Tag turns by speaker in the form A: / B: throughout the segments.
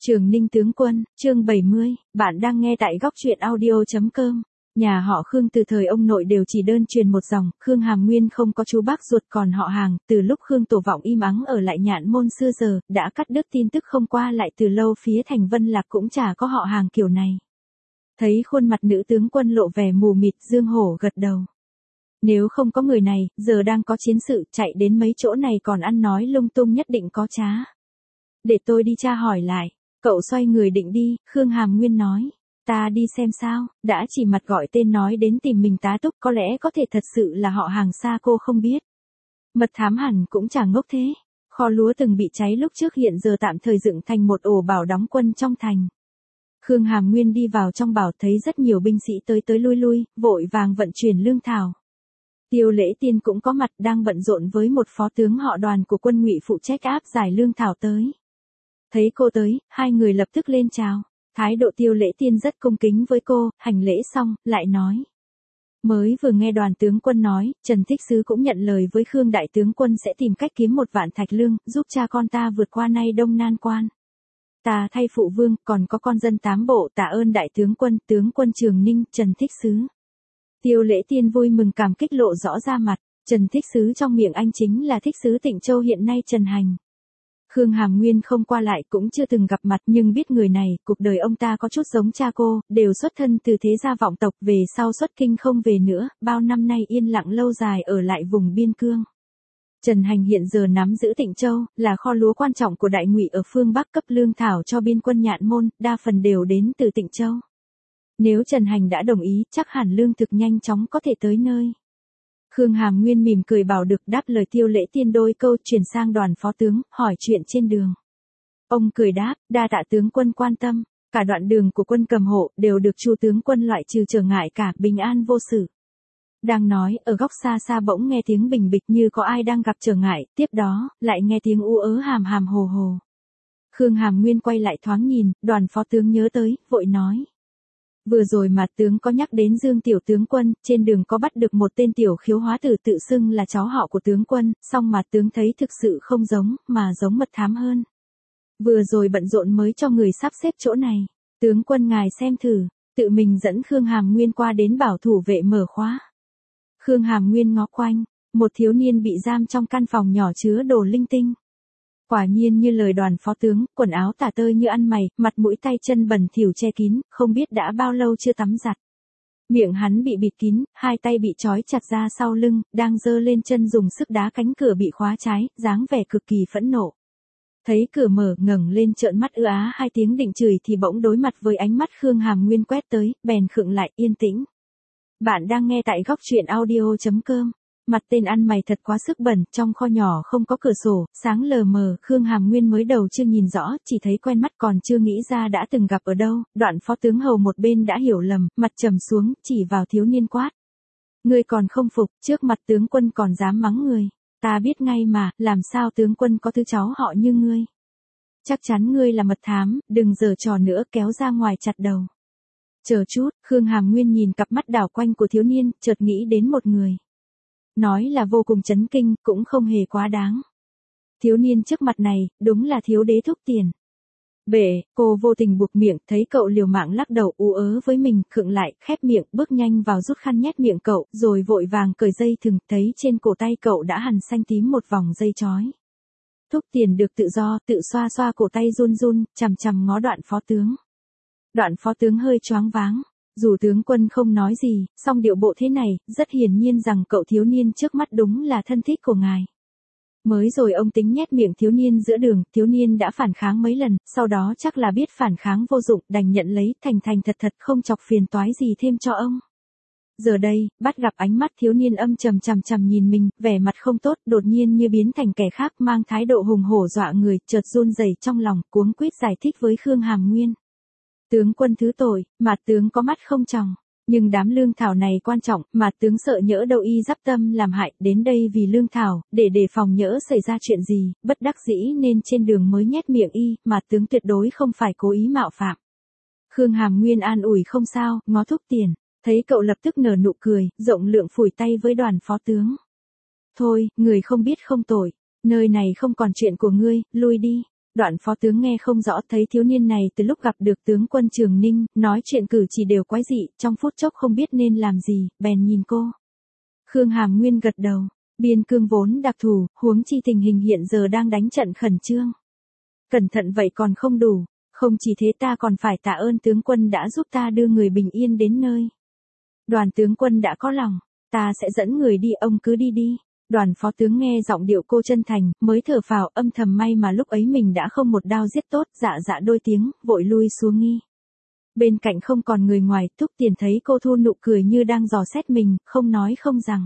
A: Trường Ninh tướng quân, chương 70, bạn đang nghe tại góc truyện audio.com. Nhà họ Khương từ thời ông nội đều chỉ đơn truyền một dòng, Khương Hàm Nguyên không có chú bác ruột còn họ hàng, từ lúc Khương Tổ Vọng im ắng ở lại Nhạn Môn xưa giờ, đã cắt đứt tin tức không qua lại từ lâu, phía thành Vân Lạc cũng chả có họ hàng kiểu này. Thấy khuôn mặt nữ tướng quân lộ vẻ mù mịt, Dương Hổ gật đầu. Nếu không có người này, giờ đang có chiến sự, chạy đến mấy chỗ này còn ăn nói lung tung nhất định có trá. Để tôi đi tra hỏi lại. Cậu xoay người định đi, Khương Hàm Nguyên nói. Ta đi xem sao, đã chỉ mặt gọi tên nói đến tìm mình tá túc, có lẽ có thể thật sự là họ hàng xa cô không biết. Mật thám hẳn cũng chẳng ngốc thế. Kho lúa từng bị cháy lúc trước hiện giờ tạm thời dựng thành một ổ bảo đóng quân trong thành. Khương Hàm Nguyên đi vào trong bảo thấy rất nhiều binh sĩ tới lui lui, vội vàng vận chuyển lương thảo. Tiêu Lễ Tiên cũng có mặt, đang bận rộn với một phó tướng họ Đoàn của quân Ngụy phụ trách áp giải lương thảo tới. Thấy cô tới, hai người lập tức lên chào. Thái độ Tiêu Lễ Tiên rất cung kính với cô, hành lễ xong, lại nói. Mới vừa nghe Đoàn tướng quân nói, Trần Thích Sứ cũng nhận lời với Khương đại tướng quân sẽ tìm cách kiếm 1 vạn thạch lương, giúp cha con ta vượt qua nay Đông Nan quan. Ta thay phụ vương, còn có con dân 8 bộ, tạ ơn đại tướng quân Trường Ninh, Trần Thích Sứ. Tiêu Lễ Tiên vui mừng cảm kích lộ rõ ra mặt, Trần Thích Sứ trong miệng anh chính là Thích Sứ Tịnh Châu hiện nay Trần Hành. Khương Hàm Nguyên không qua lại cũng chưa từng gặp mặt nhưng biết người này, cuộc đời ông ta có chút giống cha cô, đều xuất thân từ thế gia vọng tộc, về sau xuất kinh không về nữa, bao năm nay yên lặng lâu dài ở lại vùng biên cương. Trần Hành hiện giờ nắm giữ Tịnh Châu, là kho lúa quan trọng của Đại Ngụy ở phương Bắc, cấp lương thảo cho biên quân Nhạn Môn, đa phần đều đến từ Tịnh Châu. Nếu Trần Hành đã đồng ý, chắc hẳn lương thực nhanh chóng có thể tới nơi. Khương Hàm Nguyên mỉm cười bảo được, đáp lời Tiêu Lễ Tiên đôi câu, chuyển sang Đoàn phó tướng, hỏi chuyện trên đường. Ông cười đáp, đa tạ tướng quân quan tâm, cả đoạn đường của quân cầm hộ đều được Chu tướng quân loại trừ trở ngại cả, bình an vô sự. Đang nói, ở góc xa xa bỗng nghe tiếng bình bịch như có ai đang gặp trở ngại, tiếp đó, lại nghe tiếng ú ớ hàm hàm hồ hồ. Khương Hàm Nguyên quay lại thoáng nhìn, Đoàn phó tướng nhớ tới, vội nói. Vừa rồi mà tướng có nhắc đến Dương tiểu tướng quân, trên đường có bắt được một tên tiểu khiếu hóa tử tự xưng là cháu họ của tướng quân, song mà tướng thấy thực sự không giống, mà giống mật thám hơn. Vừa rồi bận rộn mới cho người sắp xếp chỗ này, tướng quân ngài xem thử, tự mình dẫn Khương Hàm Nguyên qua đến bảo thủ vệ mở khóa. Khương Hàm Nguyên ngó quanh, một thiếu niên bị giam trong căn phòng nhỏ chứa đồ linh tinh. Quả nhiên như lời Đoàn phó tướng, quần áo tả tơi như ăn mày, mặt mũi tay chân bẩn thỉu che kín, không biết đã bao lâu chưa tắm giặt. Miệng hắn bị bịt kín, hai tay bị trói chặt ra sau lưng, đang giơ lên chân dùng sức đá cánh cửa bị khóa trái, dáng vẻ cực kỳ phẫn nộ. Thấy cửa mở, ngẩng lên trợn mắt ư á 2 tiếng định chửi thì bỗng đối mặt với ánh mắt Khương Hàm Nguyên quét tới, bèn khựng lại, yên tĩnh. Bạn đang nghe tại góc truyện audio.com. Mặt tên ăn mày thật quá sức bẩn, trong kho nhỏ không có cửa sổ, sáng lờ mờ, Khương Hàm Nguyên mới đầu chưa nhìn rõ, chỉ thấy quen mắt còn chưa nghĩ ra đã từng gặp ở đâu, Đoạn phó tướng hầu một bên đã hiểu lầm, mặt trầm xuống, chỉ vào thiếu niên quát. Ngươi còn không phục, trước mặt tướng quân còn dám mắng người, ta biết ngay mà, làm sao tướng quân có thứ cháu họ như ngươi. Chắc chắn ngươi là mật thám, đừng giở trò nữa, kéo ra ngoài chặt đầu. Chờ chút, Khương Hàm Nguyên nhìn cặp mắt đảo quanh của thiếu niên, chợt nghĩ đến một người. Nói là vô cùng chấn kinh, cũng không hề quá đáng. Thiếu niên trước mặt này, đúng là thiếu đế Thúc Tiền. Bệ, cô vô tình buộc miệng, thấy cậu liều mạng lắc đầu ú ớ với mình, khựng lại, khép miệng, bước nhanh vào rút khăn nhét miệng cậu, rồi vội vàng cởi dây thừng, thấy trên cổ tay cậu đã hằn xanh tím một vòng dây chói. Thúc Tiền được tự do, tự xoa xoa cổ tay run run, chằm chằm ngó Đoạn phó tướng. Đoạn phó tướng hơi choáng váng. Dù tướng quân không nói gì, song điệu bộ thế này, rất hiển nhiên rằng cậu thiếu niên trước mắt đúng là thân thích của ngài. Mới rồi ông tính nhét miệng thiếu niên giữa đường, thiếu niên đã phản kháng mấy lần, sau đó chắc là biết phản kháng vô dụng, đành nhận lấy, thành thật không chọc phiền toái gì thêm cho ông. Giờ đây, bắt gặp ánh mắt thiếu niên âm trầm chằm nhìn mình, vẻ mặt không tốt, đột nhiên như biến thành kẻ khác, mang thái độ hùng hổ dọa người, chợt run rẩy trong lòng, cuống quýt giải thích với Khương Hàm Nguyên. Tướng quân thứ tội, mà tướng có mắt không tròng, nhưng đám lương thảo này quan trọng, mà tướng sợ nhỡ đâu y giáp tâm làm hại, đến đây vì lương thảo, để đề phòng nhỡ xảy ra chuyện gì, bất đắc dĩ nên trên đường mới nhét miệng y, mà tướng tuyệt đối không phải cố ý mạo phạm. Khương Hàm Nguyên an ủi không sao, ngó Thúc Tiền, thấy cậu lập tức nở nụ cười, rộng lượng phủi tay với Đoàn phó tướng. Thôi, người không biết không tội, nơi này không còn chuyện của ngươi, lui đi. Đoạn phó tướng nghe không rõ, thấy thiếu niên này từ lúc gặp được tướng quân Trường Ninh, nói chuyện cử chỉ đều quái dị, trong phút chốc không biết nên làm gì, bèn nhìn cô. Khương Hàm Nguyên gật đầu, biên cương vốn đặc thù, huống chi tình hình hiện giờ đang đánh trận khẩn trương. Cẩn thận vậy còn không đủ, không chỉ thế ta còn phải tạ ơn tướng quân đã giúp ta đưa người bình yên đến nơi. Đoàn tướng quân đã có lòng, ta sẽ dẫn người đi, ông cứ đi đi. Đoàn phó tướng nghe giọng điệu cô chân thành, mới thở phào, âm thầm may mà lúc ấy mình đã không một đao giết tốt, dạ dạ đôi tiếng, vội lui xuống nghi. Bên cạnh không còn người ngoài, Thúc Tiền thấy cô thu nụ cười như đang dò xét mình, không nói không rằng.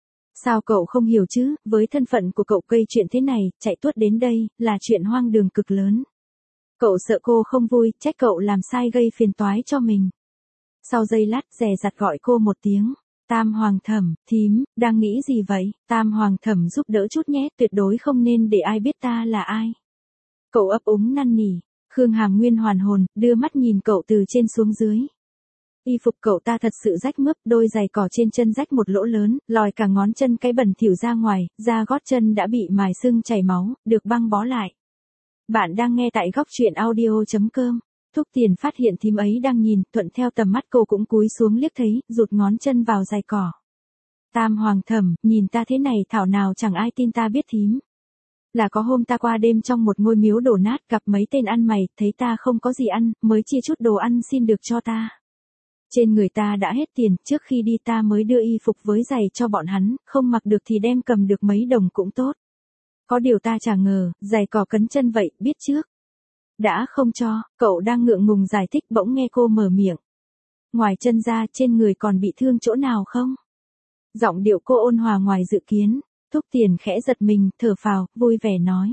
A: Sao cậu không hiểu chứ, với thân phận của cậu gây chuyện thế này, chạy tuốt đến đây, là chuyện hoang đường cực lớn. Cậu sợ cô không vui, trách cậu làm sai gây phiền toái cho mình. Sau giây lát dè dặt gọi cô một tiếng. Tam Hoàng Thẩm, thím, đang nghĩ gì vậy? Tam Hoàng Thẩm giúp đỡ chút nhé, tuyệt đối không nên để ai biết ta là ai. Cậu ấp úng năn nỉ. Khương Hàm Nguyên hoàn hồn, đưa mắt nhìn cậu từ trên xuống dưới. Y phục cậu ta thật sự rách mướp, đôi giày cỏ trên chân rách một lỗ lớn, lòi cả ngón chân cái bẩn thỉu ra ngoài, da gót chân đã bị mài sưng chảy máu, được băng bó lại. Bạn đang nghe tại góc truyện audio.com. Thúc Tiền phát hiện thím ấy đang nhìn, thuận theo tầm mắt cô cũng cúi xuống liếc thấy, rụt ngón chân vào giày cỏ. Tam Hoàng Thẩm, nhìn ta thế này thảo nào chẳng ai tin ta biết thím. Là có hôm ta qua đêm trong một ngôi miếu đổ nát gặp mấy tên ăn mày, thấy ta không có gì ăn, mới chia chút đồ ăn xin được cho ta. Trên người ta đã hết tiền, trước khi đi ta mới đưa y phục với giày cho bọn hắn, không mặc được thì đem cầm được mấy đồng cũng tốt. Có điều ta chả ngờ, giày cỏ cấn chân vậy, biết trước. Đã không cho, cậu đang ngượng ngùng giải thích bỗng nghe cô mở miệng. Ngoài chân ra trên người còn bị thương chỗ nào không? Giọng điệu cô ôn hòa ngoài dự kiến, Thúc Tiền khẽ giật mình, thở phào, vui vẻ nói.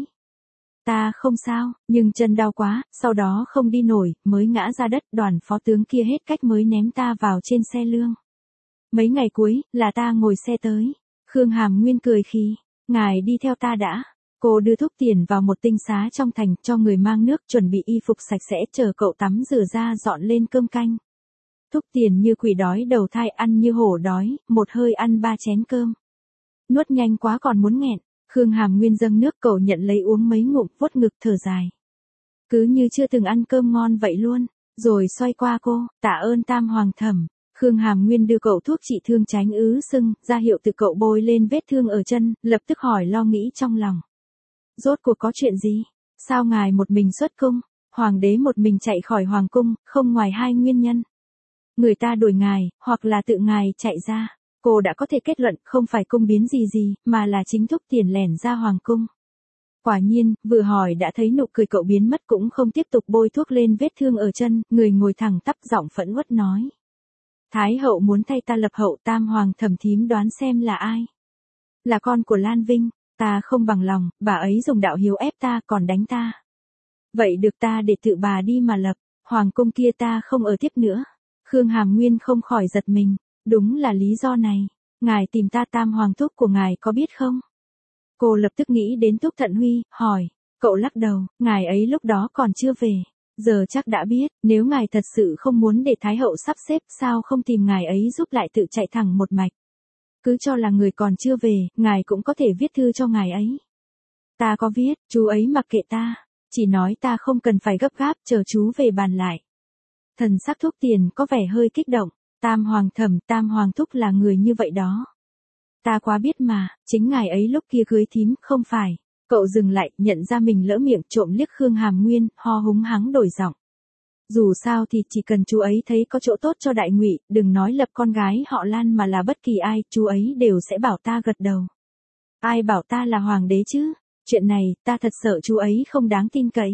A: Ta không sao, nhưng chân đau quá, sau đó không đi nổi, mới ngã ra đất, đoàn phó tướng kia hết cách mới ném ta vào trên xe lương. Mấy ngày cuối, là ta ngồi xe tới. Khương Hàm Nguyên cười khi, ngài đi theo ta đã. Cô đưa Thúc Tiền vào một tinh xá trong thành, cho người mang nước, chuẩn bị y phục sạch sẽ, chờ cậu tắm rửa ra dọn lên cơm canh. Thúc Tiền như quỷ đói đầu thai, ăn như hổ đói, một hơi ăn 3 chén cơm. Nuốt nhanh quá còn muốn nghẹn. Khương Hàm Nguyên dâng nước, cậu nhận lấy uống mấy ngụm, vuốt ngực thở dài. Cứ như chưa từng ăn cơm ngon vậy luôn. Rồi xoay qua cô, tạ ơn Tam Hoàng Thẩm. Khương Hàm Nguyên đưa cậu thuốc trị thương tránh ứ sưng, ra hiệu từ cậu bôi lên vết thương ở chân, lập tức hỏi lo nghĩ trong lòng. Rốt cuộc có chuyện gì? Sao ngài một mình xuất cung? Hoàng đế một mình chạy khỏi hoàng cung, không ngoài 2 nguyên nhân. Người ta đuổi ngài, hoặc là tự ngài chạy ra. Cô đã có thể kết luận không phải cung biến gì, mà là chính Thúc Tiền lẻn ra hoàng cung. Quả nhiên, vừa hỏi đã thấy nụ cười cậu biến mất, cũng không tiếp tục bôi thuốc lên vết thương ở chân, người ngồi thẳng tắp, giọng phẫn uất nói. Thái hậu muốn thay ta lập hậu, Tam Hoàng Thẩm thím đoán xem là ai? Là con của Lan Vinh, ta không bằng lòng, bà ấy dùng đạo hiếu ép ta, còn đánh ta. Vậy được ta để tự bà đi mà lập, hoàng cung kia ta không ở tiếp nữa. Khương Hàm Nguyên không khỏi giật mình. Đúng là lý do này. Ngài tìm ta, Tam Hoàng thúc của ngài có biết không? Cô lập tức nghĩ đến Thúc Thận Huy, hỏi. Cậu lắc đầu, ngài ấy lúc đó còn chưa về. Giờ chắc đã biết, nếu ngài thật sự không muốn để Thái hậu sắp xếp, sao không tìm ngài ấy giúp lại tự chạy thẳng một mạch. Cứ cho là người còn chưa về, ngài cũng có thể viết thư cho ngài ấy. Ta có viết, chú ấy mặc kệ ta. Chỉ nói ta không cần phải gấp gáp, chờ chú về bàn lại. Thần sắc Thúc Tiền có vẻ hơi kích động. Tam Hoàng Thẩm, Tam Hoàng thúc là người như vậy đó. Ta quá biết mà, chính ngài ấy lúc kia cưới thím, không phải. Cậu dừng lại, nhận ra mình lỡ miệng, trộm liếc Khương Hàm Nguyên, ho húng hắng đổi giọng. Dù sao thì chỉ cần chú ấy thấy có chỗ tốt cho Đại Ngụy, đừng nói lập con gái họ Lan mà là bất kỳ ai, chú ấy đều sẽ bảo ta gật đầu. Ai bảo ta là hoàng đế chứ? Chuyện này, ta thật sợ chú ấy không đáng tin cậy.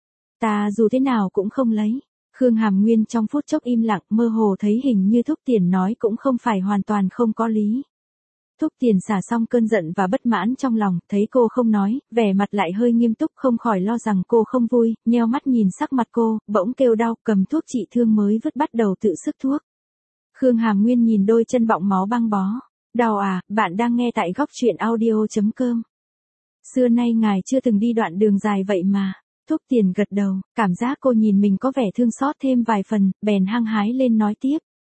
A: Ta dù thế nào cũng không lấy. Khương Hàm Nguyên trong phút chốc im lặng, mơ hồ thấy hình như Thúc Tiền nói cũng không phải hoàn toàn không có lý. Thúc Tiền xả xong cơn giận và bất mãn trong lòng, thấy cô không nói, vẻ mặt lại hơi nghiêm túc, không khỏi lo rằng cô không vui, nheo mắt nhìn sắc mặt cô, bỗng kêu đau, cầm thuốc trị thương mới vứt bắt đầu tự sức thuốc. Khương Hàm Nguyên nhìn đôi chân bọng máu băng bó. Đau à, bạn đang nghe tại góc truyện audio.com. Xưa nay ngài chưa từng đi đoạn đường dài vậy mà. Thúc Tiền gật đầu, cảm giác cô nhìn mình có vẻ thương xót thêm vài phần, bèn hăng hái lên nói tiếp.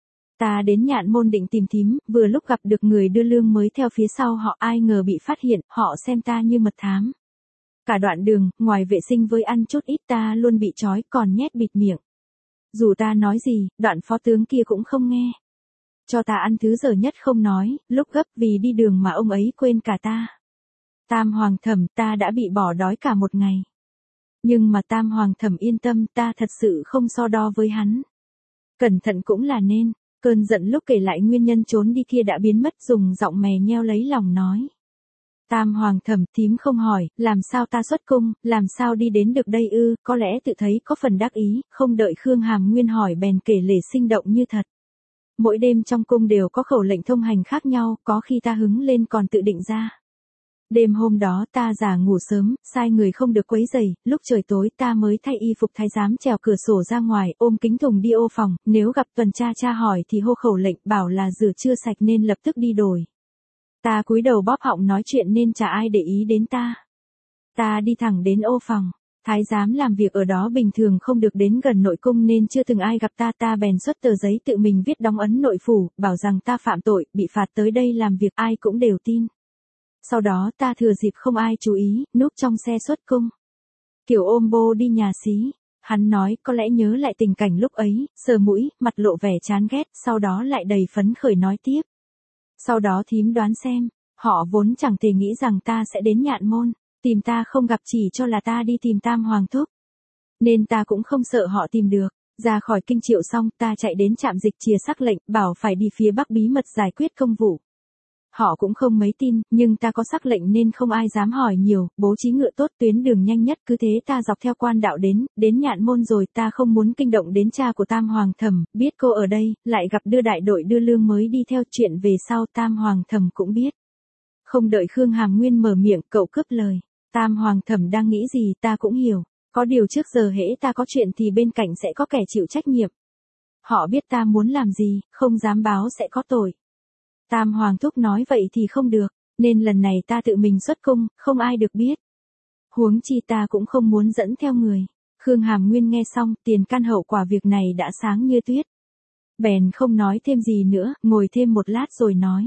A: Ta đến Nhạn Môn định tìm thím, vừa lúc gặp được người đưa lương mới theo phía sau họ, ai ngờ bị phát hiện, họ xem ta như mật thám. Cả đoạn đường, ngoài vệ sinh với ăn chút ít ta luôn bị trói còn nhét bịt miệng. Dù ta nói gì, đoạn phó tướng kia cũng không nghe. Cho ta ăn thứ dở nhất không nói, lúc gấp vì đi đường mà ông ấy quên cả ta. Tam Hoàng Thẩm, ta đã bị bỏ đói cả một ngày. Nhưng mà Tam Hoàng Thẩm yên tâm, ta thật sự không so đo với hắn. Cẩn thận cũng là nên. Cơn giận lúc kể lại nguyên nhân trốn đi kia đã biến mất, dùng giọng mè nheo lấy lòng nói. Tam Hoàng Thẩm, thím không hỏi, làm sao ta xuất cung, làm sao đi đến được đây ư, có lẽ tự thấy có phần đắc ý, không đợi Khương Hàm Nguyên hỏi bèn kể lể sinh động như thật. Mỗi đêm trong cung đều có khẩu lệnh thông hành khác nhau, có khi ta hứng lên còn tự định ra. Đêm hôm đó ta giả ngủ sớm, sai người không được quấy rầy, lúc trời tối ta mới thay y phục thái giám trèo cửa sổ ra ngoài, ôm kính thùng đi ô phòng, nếu gặp tuần tra hỏi thì hô khẩu lệnh bảo là rửa chưa sạch nên lập tức đi đổi. Ta cúi đầu bóp họng nói chuyện nên chả ai để ý đến ta. Ta đi thẳng đến ô phòng. Thái giám làm việc ở đó bình thường không được đến gần nội cung nên chưa từng ai gặp ta bèn xuất tờ giấy tự mình viết đóng ấn nội phủ, bảo rằng ta phạm tội, bị phạt tới đây làm việc ai cũng đều tin. Sau đó ta thừa dịp không ai chú ý, núp trong xe xuất cung. Kiểu ôm bô đi nhà xí. Hắn nói có lẽ nhớ lại tình cảnh lúc ấy, sờ mũi, mặt lộ vẻ chán ghét, sau đó lại đầy phấn khởi nói tiếp. Sau đó thím đoán xem, họ vốn chẳng thể nghĩ rằng ta sẽ đến Nhạn Môn, tìm ta không gặp chỉ cho là ta đi tìm Tam Hoàng Thúc. Nên ta cũng không sợ họ tìm được, ra khỏi kinh Triệu xong ta chạy đến trạm dịch chìa sắc lệnh, bảo phải đi phía Bắc bí mật giải quyết công vụ. Họ cũng không mấy tin, nhưng ta có sắc lệnh nên không ai dám hỏi nhiều, bố trí ngựa tốt tuyến đường nhanh nhất cứ thế ta dọc theo quan đạo đến Nhạn Môn rồi ta không muốn kinh động đến cha của Tam Hoàng Thẩm, biết cô ở đây, lại gặp đưa đại đội đưa lương mới đi theo chuyện về sau Tam Hoàng Thẩm cũng biết. Không đợi Khương Hàm Nguyên mở miệng cậu cướp lời, Tam Hoàng Thẩm đang nghĩ gì ta cũng hiểu, có điều trước giờ hễ ta có chuyện thì bên cạnh sẽ có kẻ chịu trách nhiệm. Họ biết ta muốn làm gì, không dám báo sẽ có tội. Tam Hoàng Thúc nói vậy thì không được, nên lần này ta tự mình xuất cung, không ai được biết. Huống chi ta cũng không muốn dẫn theo người. Khương Hàm Nguyên nghe xong, tiền căn hậu quả việc này đã sáng như tuyết. Bèn không nói thêm gì nữa, ngồi thêm một lát rồi nói.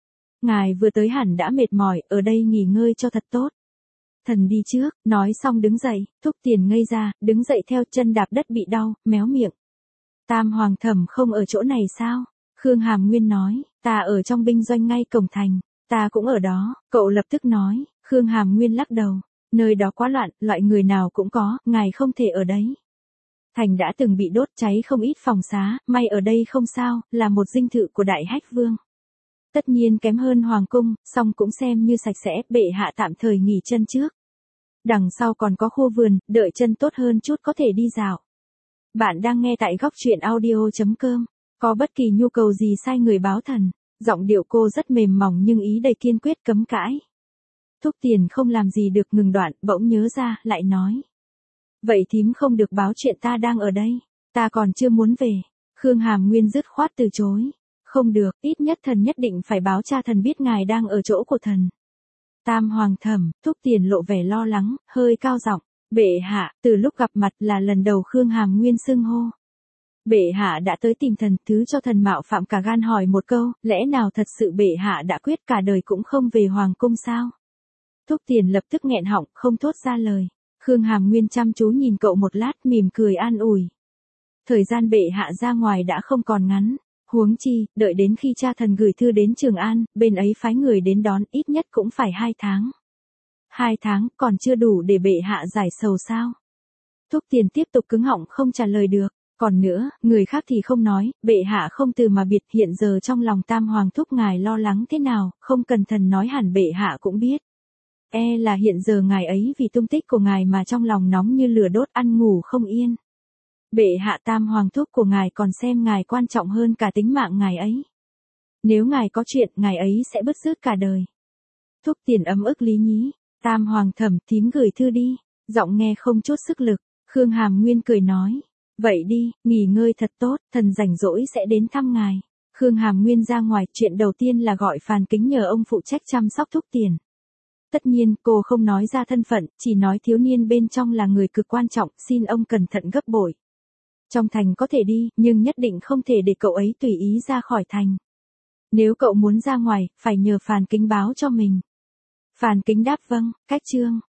A: Ngài vừa tới hẳn đã mệt mỏi, ở đây nghỉ ngơi cho thật tốt. Thần đi trước, nói xong đứng dậy, Thúc Tiền ngây ra, đứng dậy theo chân đạp đất bị đau, méo miệng. Tam Hoàng Thẩm không ở chỗ này sao? Khương Hàm Nguyên nói, ta ở trong binh doanh ngay cổng thành, ta cũng ở đó, cậu lập tức nói, Khương Hàm Nguyên lắc đầu, nơi đó quá loạn, loại người nào cũng có, ngài không thể ở đấy. Thành đã từng bị đốt cháy không ít phòng xá, may ở đây không sao, là một dinh thự của Đại Hách Vương. Tất nhiên kém hơn Hoàng Cung, song cũng xem như sạch sẽ, bệ hạ tạm thời nghỉ chân trước. Đằng sau còn có khu vườn, đợi chân tốt hơn chút có thể đi dạo. Bạn đang nghe tại góc truyện audio.com. Có bất kỳ nhu cầu gì sai người báo thần. Giọng điệu cô rất mềm mỏng nhưng ý đầy kiên quyết cấm cãi. Thúc Tiền không làm gì được ngừng đoạn, bỗng nhớ ra, lại nói. Vậy thím không được báo chuyện ta đang ở đây. Ta còn chưa muốn về. Khương Hàm Nguyên dứt khoát từ chối. Không được, ít nhất thần nhất định phải báo cha thần biết ngài đang ở chỗ của thần. Tam Hoàng Thẩm, Thúc Tiền lộ vẻ lo lắng, hơi cao giọng. Bệ hạ, từ lúc gặp mặt là lần đầu Khương Hàm Nguyên xưng hô. Bệ hạ đã tới tìm thần, thứ cho thần mạo phạm cả gan hỏi một câu, lẽ nào thật sự bệ hạ đã quyết cả đời cũng không về Hoàng Cung sao? Thúc Tiền lập tức nghẹn họng, không thốt ra lời. Khương Hàm Nguyên chăm chú nhìn cậu một lát mỉm cười an ủi. Thời gian bệ hạ ra ngoài đã không còn ngắn. Huống chi, đợi đến khi cha thần gửi thư đến Trường An, bên ấy phái người đến đón ít nhất cũng phải 2 tháng. 2 tháng còn chưa đủ để bệ hạ giải sầu sao? Thúc Tiền tiếp tục cứng họng không trả lời được. Còn nữa, người khác thì không nói, bệ hạ không từ mà biệt, hiện giờ trong lòng Tam Hoàng Thúc ngài lo lắng thế nào, không cần thần nói hẳn bệ hạ cũng biết. Là hiện giờ ngài ấy vì tung tích của ngài mà trong lòng nóng như lửa đốt ăn ngủ không yên. Bệ hạ Tam Hoàng Thúc của ngài còn xem ngài quan trọng hơn cả tính mạng ngài ấy. Nếu ngài có chuyện, ngài ấy sẽ bứt rứt cả đời. Thúc Tiền ấm ức lý nhí, Tam Hoàng Thẩm thím gửi thư đi, giọng nghe không chút sức lực, Khương Hàm Nguyên cười nói. Vậy đi, nghỉ ngơi thật tốt, thần rảnh rỗi sẽ đến thăm ngài. Khương Hàm Nguyên ra ngoài, chuyện đầu tiên là gọi Phàn Kính nhờ ông phụ trách chăm sóc Thúc Tiền. Tất nhiên, cô không nói ra thân phận, chỉ nói thiếu niên bên trong là người cực quan trọng, xin ông cẩn thận gấp bội. Trong thành có thể đi, nhưng nhất định không thể để cậu ấy tùy ý ra khỏi thành. Nếu cậu muốn ra ngoài, phải nhờ Phàn Kính báo cho mình. Phàn Kính đáp vâng, cách chương.